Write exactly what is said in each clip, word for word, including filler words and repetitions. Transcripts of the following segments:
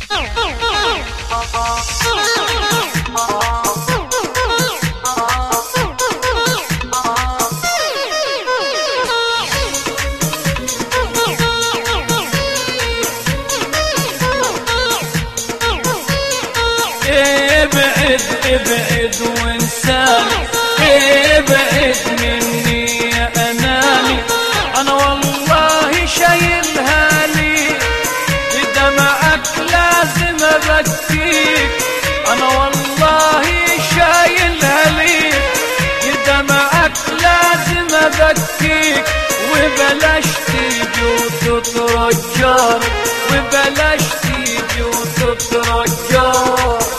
ابعد ابعد وانساني، ابعد مني يا اناني، انا والله شايلها لي بدمعك لازم ابكيك، انا والله شايلها لي بدمعك لازم ابكيك، وبلاش تيجي وتترجاني، وبلاش تيجي وتترجاني.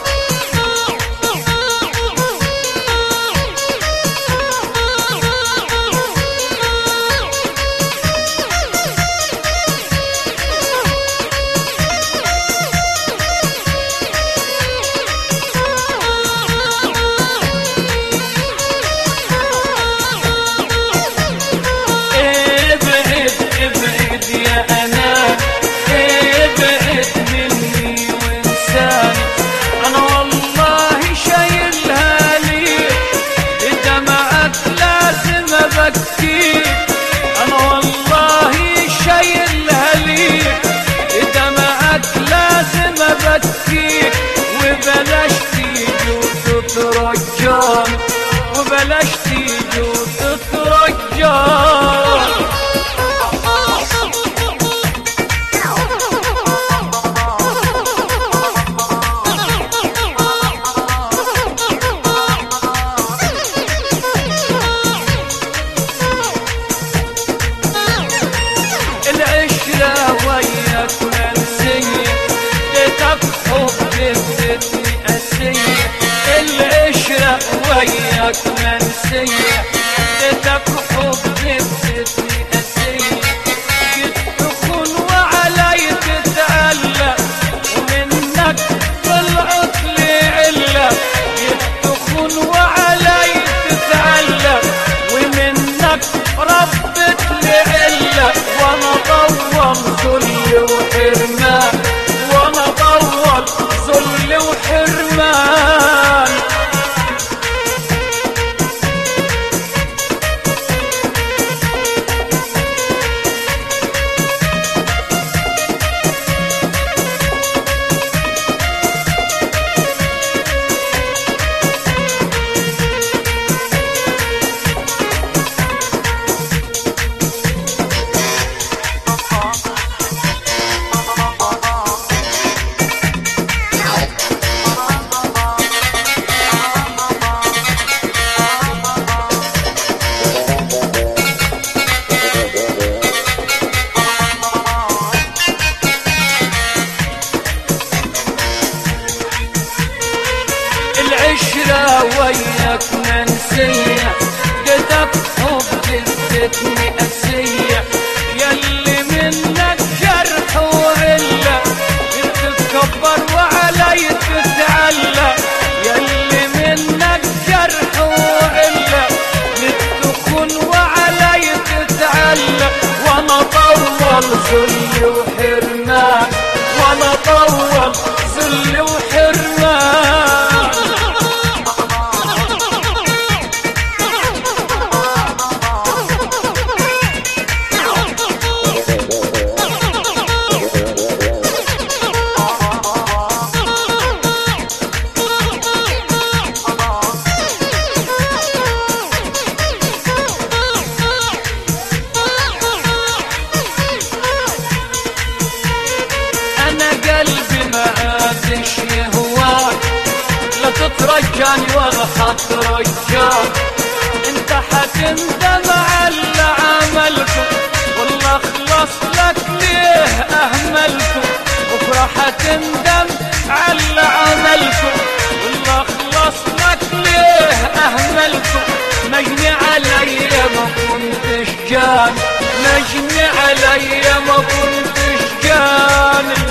وبلاش تيجي وتترجاني، وبلاش تيجي وتترجاني. العشرة وياك منسية، بيتك حب ادتني أسية، العشرة وياك منسية، بيتك حب ادتني أسية، جيت تخون وعلي تتألى، ومنك طلعت لي علة، جيت تخون وعلي تتألى، ومنك ربت لي علة، وانا طول ذل وحرمان، وانا طول ذل وحرمان. العشرة وياك منسية، قدك حب ادتني أسية، يلي منك جرح وعلة، تتكبر وعلي تتعلى، يلي منك جرح وعلة، تتخون وعلي تتعلى، وانا طول ذل وحرمان، وانا طول ذل وحرمان. تترجاني وانا حترجاك، انت حتندم على عملته، والله خلص لك ليه اهملته، بكره حتندم على عملته، والله خلص لك ليه اهملته، مجني علي ما كنتش جاني، مجني علي ما كنتش جاني.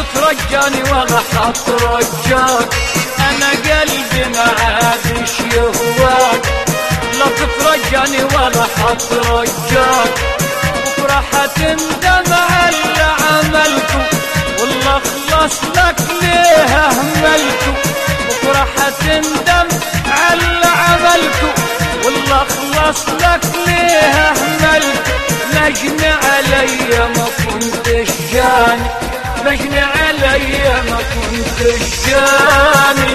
تترجاني ولا حترجاك، انا قلبي ما عادش يهواك. لا تترجاني ولا حترجاك، بكره حتندم على اللي عملته، والله خلص لك ليه اهملته. بكره حتندم على اللي عملته، والله خلص لك ليه اهملته. لجني علي ما كنتش جاني، لجني علي ما كنتش جاني.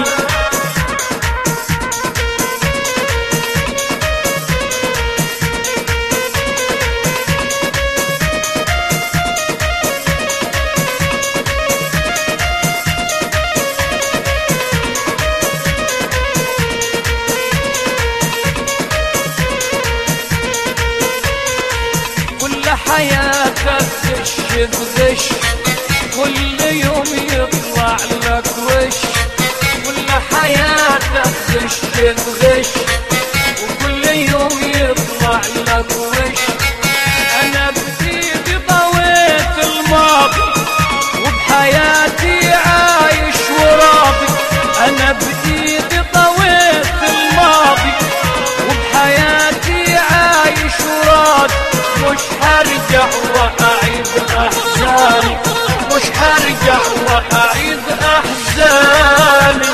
حياتك غش بغش، كل يوم يطلع لك وش. كل حياتك غش بغش، وكل يوم يطلع لك وش. انا بايدي طويت الماضي، وبحياتي عايش وراضي. انا بايدي طويت الماضي، وبحياتي عايش وراضي. مش هرجع وأعيد أحزاني، مش هرجع وأعيد أحزاني.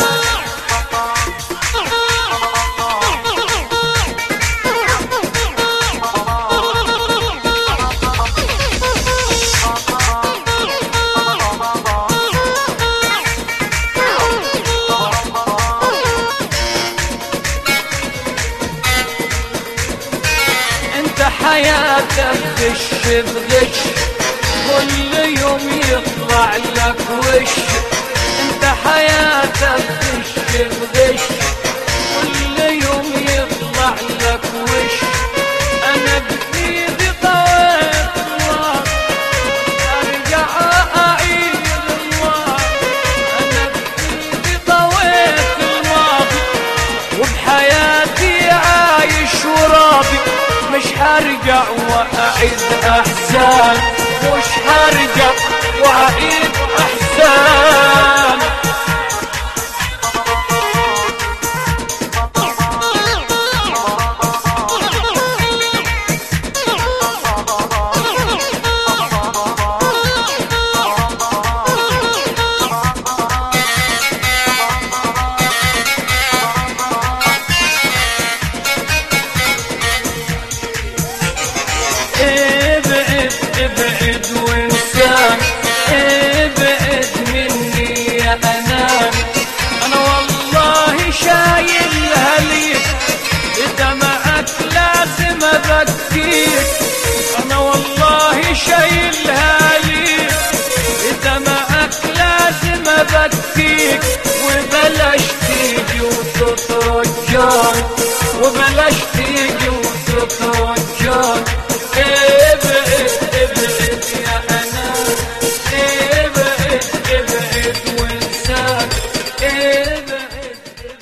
حياتك غش بغش، كل يوم يطلع لك وش. انت حياتك غش بغش، كل يوم يطلع لك وش. انا بايدي طويت الماضي، ارجع اعيد الماضي. انا بايدي طويت الماضي، وبحياتي عايش وراضي. مش هرجع وأعيد أحزان، مش هرجع وأعيد أحزان. ابعد وانسان، ابعد مني يا انام. انا والله شايلها ليك، بدمعك لازم ابكيك. انا والله شايلها ليك، بدمعك لازم ابكيك. وبلاش تيجي وتترجاني، وبلاش